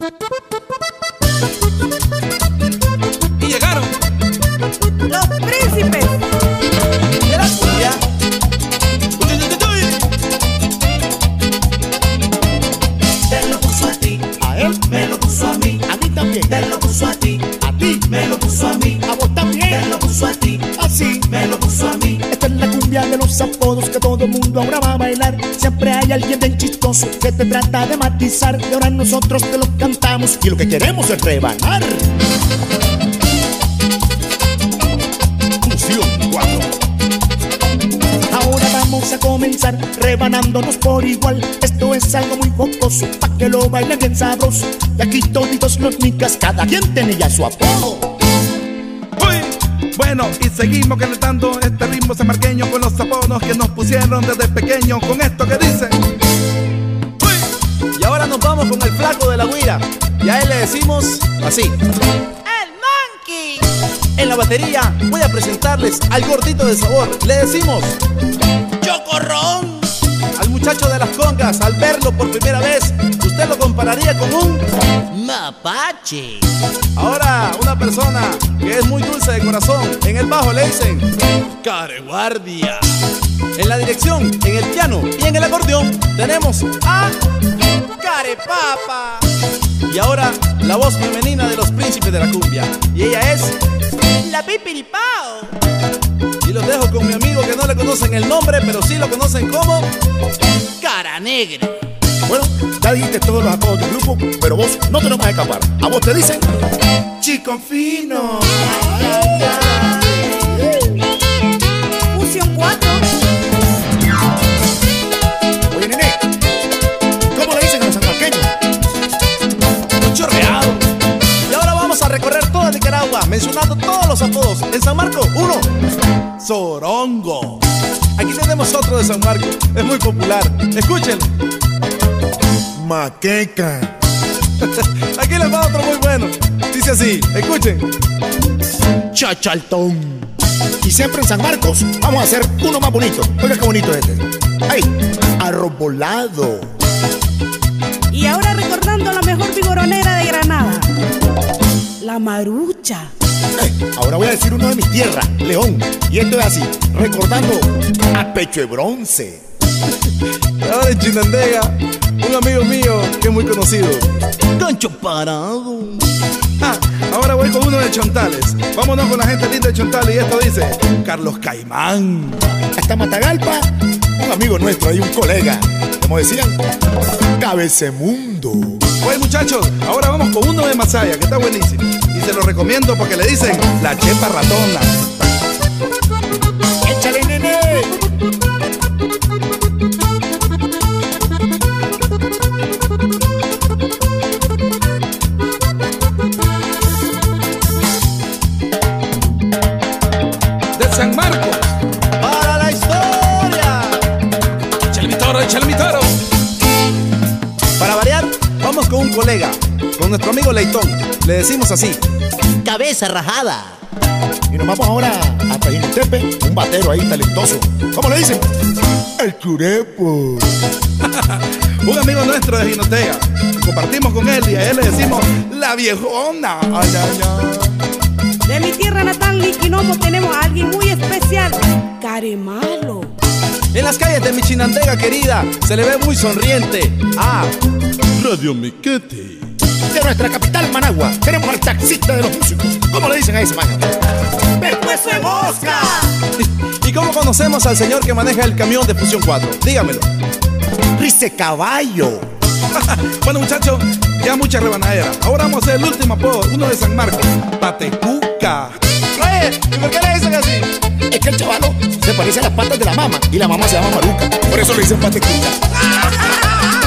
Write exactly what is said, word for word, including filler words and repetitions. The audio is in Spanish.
Y llegaron los príncipes de la cumbia. Te lo puso a ti, A él, me lo puso a mí, a mí también, te lo puso a ti, a ti, me lo puso a mí, a vos te también. lo puso a ti, Así, me lo puso a mí. esta es la cumbia de los apodos que todo el mundo ahora va a bailar. Siempre hay alguien bien chistoso que te trata de matizar. Y ahora nosotros te lo cantamos y lo que queremos es rebanar. Fusión cuatro. Ahora vamos a comenzar rebanándonos por igual. Esto es algo muy jocoso, pa' que lo bailen bien sabroso. Y aquí toditos los nicas, cada quien tiene ya su apodo. Uy. Bueno, y seguimos calentando este ritmo samarqueño con los apodos que nos pusieron desde pequeños. Con esto que dice. Uy. Y ahora nos vamos con el flaco de la guira. Y a él le decimos así. el monkey. En la batería voy a presentarles al gordito de sabor. Le decimos Chocorrón. al muchacho de las congas. Al verlo por primera vez, usted lo compararía con un mapache. Ahora, una persona que es muy dulce de corazón. En el bajo le dicen careguardia. En la dirección, en el piano y en el acordeón tenemos a carepapa. Y ahora, la voz femenina de los príncipes de la cumbia. Y ella es la pipiripao. Y los dejo con mi amigo que no le conocen el nombre, pero sí lo conocen como cara negra. Bueno, ya dijiste todos los apodos del grupo, pero vos no te lo vas a escapar. A vos te dicen Chico Fino. Fusión cuatro. Oye, nene, ¿cómo le dicen a los sanmarqueños? chorreado. Y ahora vamos a recorrer toda Nicaragua mencionando todos los apodos. En San Marcos, uno, Zorongo. Aquí tenemos otro de San Marcos, es muy popular. Escuchen. Maqueca. Aquí les va otro muy bueno. Dice así, escuchen. Chachaltón. Y siempre en San Marcos vamos a hacer uno más bonito. Oiga qué bonito es este. ¡Ay! Arrobolado. Y ahora recordando la mejor vigoronera de Granada, la Marucha. Eh, ahora voy a decir uno de mi tierra, León. Y esto es así, recordando a Pecho de Bronce. Ahora en Chinandega, un amigo mío que es muy conocido, Gancho Parado. Ah, ahora voy con uno de Chontales. Vámonos con la gente linda de Chontales. Y esto dice Carlos Caimán. Hasta Matagalpa, un amigo nuestro y un colega, como decían, Cabecemundo. Oye muchachos, ahora vamos con uno de Masaya que está buenísimo. Y se lo recomiendo porque le dicen la chepa ratona. ¡Échale, nene! De San Marcos. para la historia. Échale mi toro, échale mi toro. Para variar, vamos con un colega, con nuestro amigo Leitón. Le decimos así. Cabeza rajada. Y nos vamos ahora a Tajinotepe, un batero ahí talentoso. ¿Cómo le dicen? El Curepo. Un amigo nuestro de Jinotega. Compartimos con él y a él le decimos la viejona. Ay, ay, ay. De mi tierra natal, Niquinomo, tenemos a alguien muy especial, Caremalo. En las calles de mi Chinandega querida, se le ve muy sonriente a Radio Miquete. De nuestra capital, Managua, tenemos al taxista de los músicos. ¿Cómo le dicen a ese maño? ¡Pescuezo de mosca! ¿Y cómo conocemos al señor que maneja el camión de Fusión cuatro? Dígamelo. Rice Caballo. Bueno muchachos, ya mucha rebanadera. Ahora vamos a hacer el último apodo, uno de San Marcos, Patecuca. Oye, ¿y por qué le dicen así? Es que el chavalo se parece a las patas de la mamá y la mamá se llama Maruca. Por eso le dicen Patecuca.